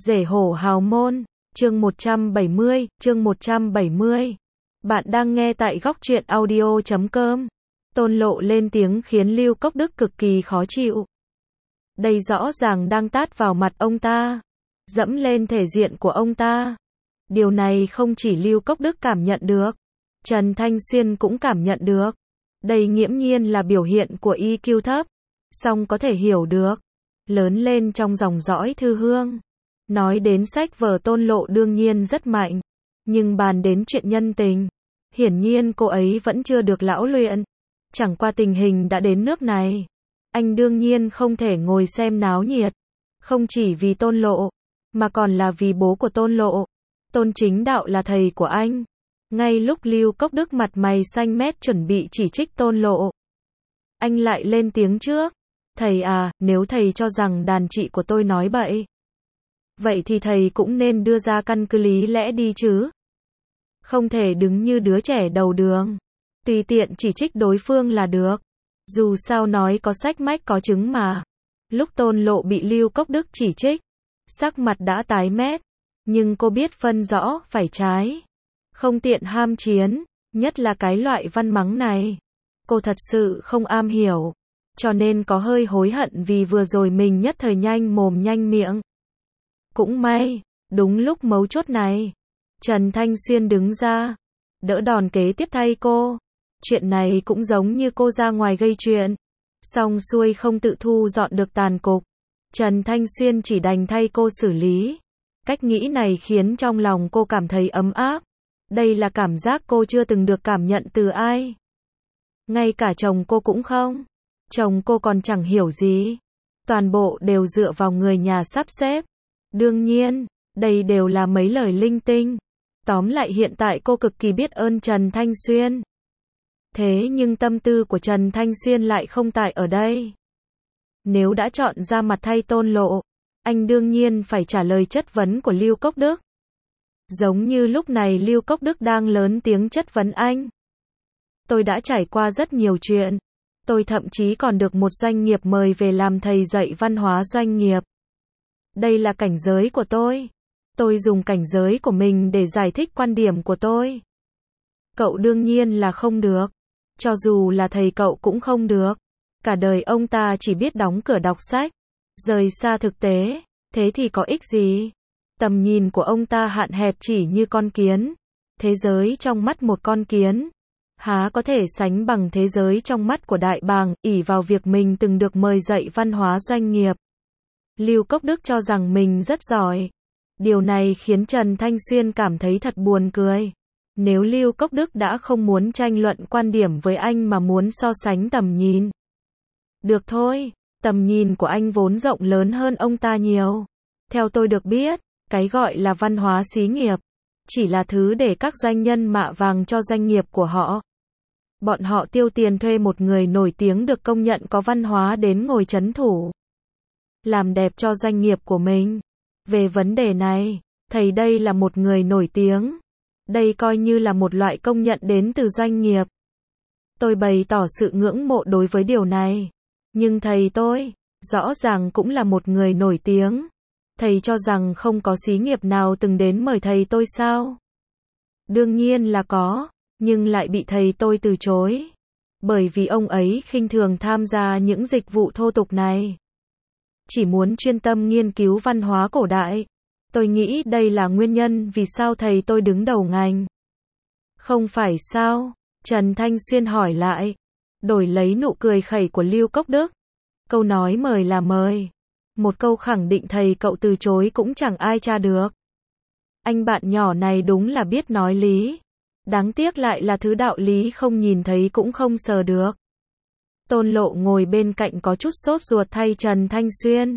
Rể hổ hào môn, chương 170. Bạn đang nghe tại góc truyện audio.com. Tôn Lộ lên tiếng khiến Lưu Cốc Đức cực kỳ khó chịu. Đây rõ ràng đang tát vào mặt ông ta, dẫm lên thể diện của ông ta. Điều này không chỉ Lưu Cốc Đức cảm nhận được, Trần Thanh Xuyên cũng cảm nhận được. Đây nghiễm nhiên là biểu hiện của EQ thấp, song có thể hiểu được. Lớn lên trong dòng dõi Thư Hương. Nói đến sách vở Tôn Lộ đương nhiên rất mạnh, nhưng bàn đến chuyện nhân tình, hiển nhiên cô ấy vẫn chưa được lão luyện. Chẳng qua tình hình đã đến nước này, anh đương nhiên không thể ngồi xem náo nhiệt. Không chỉ vì Tôn Lộ, mà còn là vì bố của Tôn Lộ. Tôn Chính Đạo là thầy của anh. Ngay lúc Lưu Cốc Đức mặt mày xanh mét chuẩn bị chỉ trích Tôn Lộ, anh lại lên tiếng trước. Thầy à, nếu thầy cho rằng đàn chị của tôi nói bậy, vậy thì thầy cũng nên đưa ra căn cứ lý lẽ đi chứ. Không thể đứng như đứa trẻ đầu đường, tùy tiện chỉ trích đối phương là được. Dù sao nói có sách mách có chứng mà. Lúc Tôn Lộ bị Lưu Cốc Đức chỉ trích, sắc mặt đã tái mét, nhưng cô biết phân rõ phải trái, không tiện ham chiến, nhất là cái loại văn mắng này. Cô thật sự không am hiểu, cho nên có hơi hối hận vì vừa rồi mình nhất thời nhanh mồm nhanh miệng. Cũng may, đúng lúc mấu chốt này, Trần Thanh Xuyên đứng ra, đỡ đòn kế tiếp thay cô. Chuyện này cũng giống như cô ra ngoài gây chuyện, xong xuôi không tự thu dọn được tàn cục. Trần Thanh Xuyên chỉ đành thay cô xử lý. Cách nghĩ này khiến trong lòng cô cảm thấy ấm áp. Đây là cảm giác cô chưa từng được cảm nhận từ ai. Ngay cả chồng cô cũng không. Chồng cô còn chẳng hiểu gì. Toàn bộ đều dựa vào người nhà sắp xếp. Đương nhiên, đây đều là mấy lời linh tinh. Tóm lại hiện tại cô cực kỳ biết ơn Trần Thanh Xuyên. Thế nhưng tâm tư của Trần Thanh Xuyên lại không tại ở đây. Nếu đã chọn ra mặt thay Tôn Lộ, anh đương nhiên phải trả lời chất vấn của Lưu Cốc Đức. Giống như lúc này Lưu Cốc Đức đang lớn tiếng chất vấn anh. Tôi đã trải qua rất nhiều chuyện. Tôi thậm chí còn được một doanh nghiệp mời về làm thầy dạy văn hóa doanh nghiệp. Đây là cảnh giới của tôi. Tôi dùng cảnh giới của mình để giải thích quan điểm của tôi. Cậu đương nhiên là không được. Cho dù là thầy cậu cũng không được. Cả đời ông ta chỉ biết đóng cửa đọc sách, rời xa thực tế. Thế thì có ích gì? Tầm nhìn của ông ta hạn hẹp chỉ như con kiến. Thế giới trong mắt một con kiến há có thể sánh bằng thế giới trong mắt của đại bàng, ỷ vào việc mình từng được mời dạy văn hóa doanh nghiệp. Lưu Cốc Đức cho rằng mình rất giỏi. Điều này khiến Trần Thanh Xuyên cảm thấy thật buồn cười. Nếu Lưu Cốc Đức đã không muốn tranh luận quan điểm với anh mà muốn so sánh tầm nhìn. Được thôi, tầm nhìn của anh vốn rộng lớn hơn ông ta nhiều. Theo tôi được biết, cái gọi là văn hóa xí nghiệp chỉ là thứ để các doanh nhân mạ vàng cho doanh nghiệp của họ. Bọn họ tiêu tiền thuê một người nổi tiếng được công nhận có văn hóa đến ngồi trấn thủ, làm đẹp cho doanh nghiệp của mình. Về vấn đề này, thầy đây là một người nổi tiếng. Đây coi như là một loại công nhận đến từ doanh nghiệp. Tôi bày tỏ sự ngưỡng mộ đối với điều này. Nhưng thầy tôi, rõ ràng cũng là một người nổi tiếng. Thầy cho rằng không có xí nghiệp nào từng đến mời thầy tôi sao? Đương nhiên là có, nhưng lại bị thầy tôi từ chối. Bởi vì ông ấy khinh thường tham gia những dịch vụ thô tục này. Chỉ muốn chuyên tâm nghiên cứu văn hóa cổ đại. Tôi nghĩ đây là nguyên nhân vì sao thầy tôi đứng đầu ngành. Không phải sao? Trần Thanh Xuyên hỏi lại, đổi lấy nụ cười khẩy của Lưu Cốc Đức. Câu nói mời là mời. Một câu khẳng định thầy cậu từ chối cũng chẳng ai tra được. Anh bạn nhỏ này đúng là biết nói lý. Đáng tiếc lại là thứ đạo lý không nhìn thấy cũng không sờ được. Tôn Lộ ngồi bên cạnh có chút sốt ruột thay Trần Thanh Xuyên.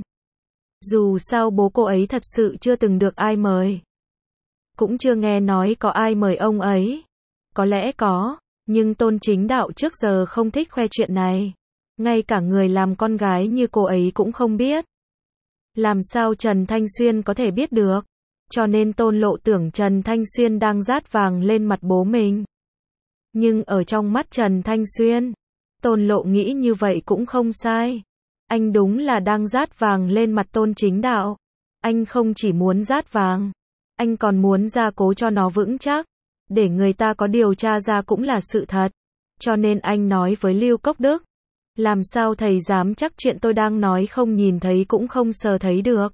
Dù sao bố cô ấy thật sự chưa từng được ai mời. Cũng chưa nghe nói có ai mời ông ấy. Có lẽ có, nhưng Tôn Chính Đạo trước giờ không thích khoe chuyện này. Ngay cả người làm con gái như cô ấy cũng không biết. Làm sao Trần Thanh Xuyên có thể biết được? Cho nên Tôn Lộ tưởng Trần Thanh Xuyên đang rát vàng lên mặt bố mình. Nhưng ở trong mắt Trần Thanh Xuyên, Tôn Lộ nghĩ như vậy cũng không sai. Anh đúng là đang rát vàng lên mặt Tôn Chính Đạo. Anh không chỉ muốn rát vàng, anh còn muốn gia cố cho nó vững chắc, để người ta có điều tra ra cũng là sự thật. Cho nên anh nói với Lưu Cốc Đức, làm sao thầy dám chắc chuyện tôi đang nói không nhìn thấy cũng không sờ thấy được.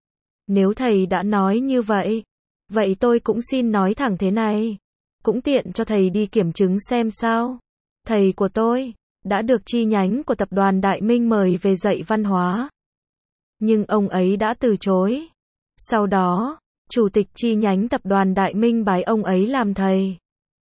Nếu thầy đã nói như vậy, vậy tôi cũng xin nói thẳng thế này, cũng tiện cho thầy đi kiểm chứng xem sao. Thầy của tôi đã được chi nhánh của tập đoàn Đại Minh mời về dạy văn hóa, nhưng ông ấy đã từ chối. Sau đó, chủ tịch chi nhánh tập đoàn Đại Minh bái ông ấy làm thầy,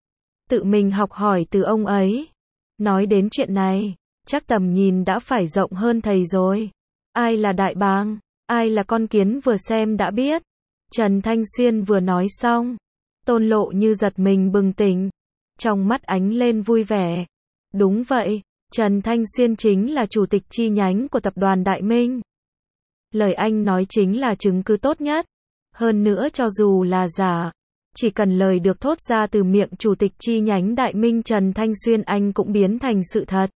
tự mình học hỏi từ ông ấy. Nói đến chuyện này, chắc tầm nhìn đã phải rộng hơn thầy rồi. Ai là đại bàng, ai là con kiến vừa xem đã biết. Trần Thanh Xuyên vừa nói xong, Tôn Lộ như giật mình bừng tỉnh, trong mắt ánh lên vui vẻ. Đúng vậy, Trần Thanh Xuyên chính là chủ tịch chi nhánh của tập đoàn Đại Minh. Lời anh nói chính là chứng cứ tốt nhất. Hơn nữa cho dù là giả, chỉ cần lời được thốt ra từ miệng chủ tịch chi nhánh Đại Minh Trần Thanh Xuyên anh cũng biến thành sự thật.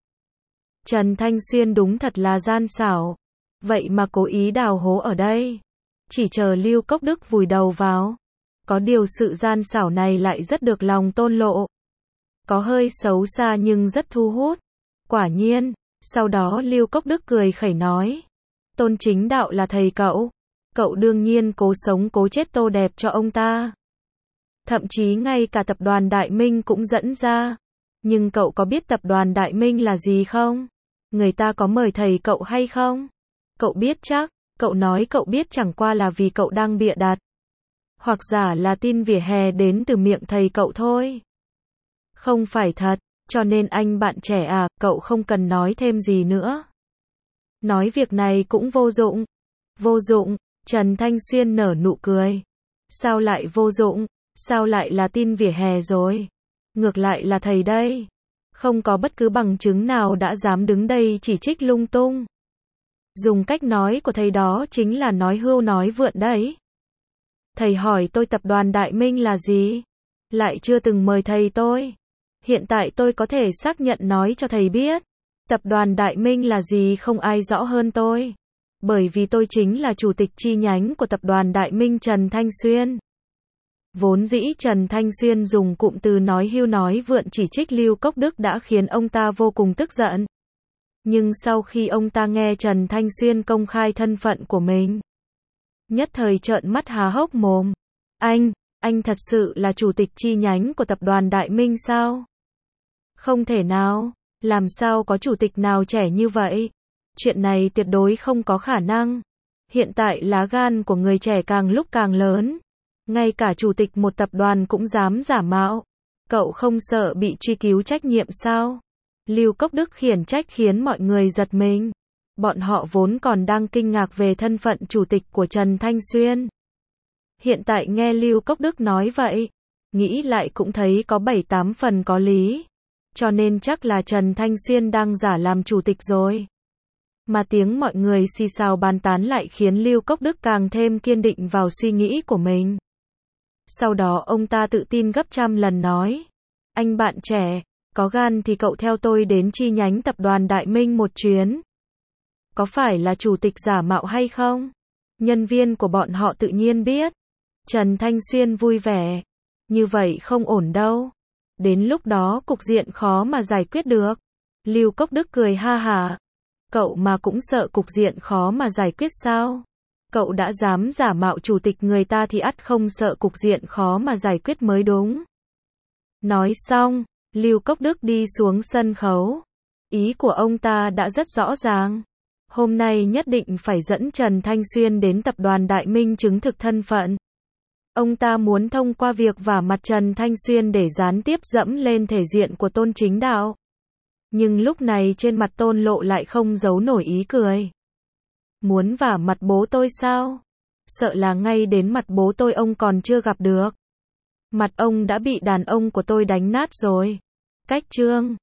Trần Thanh Xuyên đúng thật là gian xảo. Vậy mà cố ý đào hố ở đây, chỉ chờ Lưu Cốc Đức vùi đầu vào. Có điều sự gian xảo này lại rất được lòng Tôn Lộ. Có hơi xấu xa nhưng rất thu hút. Quả nhiên, sau đó Lưu Cốc Đức cười khẩy nói, Tôn Chính Đạo là thầy cậu. Cậu đương nhiên cố sống cố chết tô đẹp cho ông ta. Thậm chí ngay cả tập đoàn Đại Minh cũng dẫn ra. Nhưng cậu có biết tập đoàn Đại Minh là gì không? Người ta có mời thầy cậu hay không? Cậu biết chắc. Cậu nói cậu biết chẳng qua là vì cậu đang bịa đặt, hoặc giả là tin vỉa hè đến từ miệng thầy cậu thôi. Không phải thật, cho nên anh bạn trẻ à, cậu không cần nói thêm gì nữa. Nói việc này cũng vô dụng. Vô dụng, Trần Thanh Xuyên nở nụ cười. Sao lại vô dụng? Sao lại là tin vỉa hè rồi? Ngược lại là thầy đây. Không có bất cứ bằng chứng nào đã dám đứng đây chỉ trích lung tung. Dùng cách nói của thầy đó chính là nói hưu nói vượn đấy. Thầy hỏi tôi tập đoàn Đại Minh là gì? Lại chưa từng mời thầy tôi. Hiện tại tôi có thể xác nhận nói cho thầy biết. Tập đoàn Đại Minh là gì không ai rõ hơn tôi. Bởi vì tôi chính là chủ tịch chi nhánh của tập đoàn Đại Minh Trần Thanh Xuyên. Vốn dĩ Trần Thanh Xuyên dùng cụm từ nói hưu nói vượn chỉ trích Lưu Cốc Đức đã khiến ông ta vô cùng tức giận. Nhưng sau khi ông ta nghe Trần Thanh Xuyên công khai thân phận của mình, nhất thời trợn mắt há hốc mồm. Anh thật sự là chủ tịch chi nhánh của tập đoàn Đại Minh sao? Không thể nào, làm sao có chủ tịch nào trẻ như vậy? Chuyện này tuyệt đối không có khả năng. Hiện tại lá gan của người trẻ càng lúc càng lớn. Ngay cả chủ tịch một tập đoàn cũng dám giả mạo. Cậu không sợ bị truy cứu trách nhiệm sao? Lưu Cốc Đức khiển trách khiến mọi người giật mình. Bọn họ vốn còn đang kinh ngạc về thân phận chủ tịch của Trần Thanh Xuyên. Hiện tại nghe Lưu Cốc Đức nói vậy, nghĩ lại cũng thấy có 7-8 phần có lý. Cho nên chắc là Trần Thanh Xuyên đang giả làm chủ tịch rồi. Mà tiếng mọi người xì xào bàn tán lại khiến Lưu Cốc Đức càng thêm kiên định vào suy nghĩ của mình. Sau đó ông ta tự tin gấp trăm lần nói, anh bạn trẻ, có gan thì cậu theo tôi đến chi nhánh tập đoàn Đại Minh một chuyến. Có phải là chủ tịch giả mạo hay không? Nhân viên của bọn họ tự nhiên biết. Trần Thanh Xuyên vui vẻ. Như vậy không ổn đâu. Đến lúc đó cục diện khó mà giải quyết được. Lưu Cốc Đức cười ha hả. Cậu mà cũng sợ cục diện khó mà giải quyết sao? Cậu đã dám giả mạo chủ tịch người ta thì ắt không sợ cục diện khó mà giải quyết mới đúng. Nói xong, Lưu Cốc Đức đi xuống sân khấu. Ý của ông ta đã rất rõ ràng. Hôm nay nhất định phải dẫn Trần Thanh Xuyên đến tập đoàn Đại Minh chứng thực thân phận. Ông ta muốn thông qua việc vả mặt Trần Thanh Xuyên để gián tiếp dẫm lên thể diện của Tôn Chính Đạo. Nhưng lúc này trên mặt Tôn Lộ lại không giấu nổi ý cười. Muốn vả mặt bố tôi sao? Sợ là ngay đến mặt bố tôi ông còn chưa gặp được. Mặt ông đã bị đàn ông của tôi đánh nát rồi. Cách chương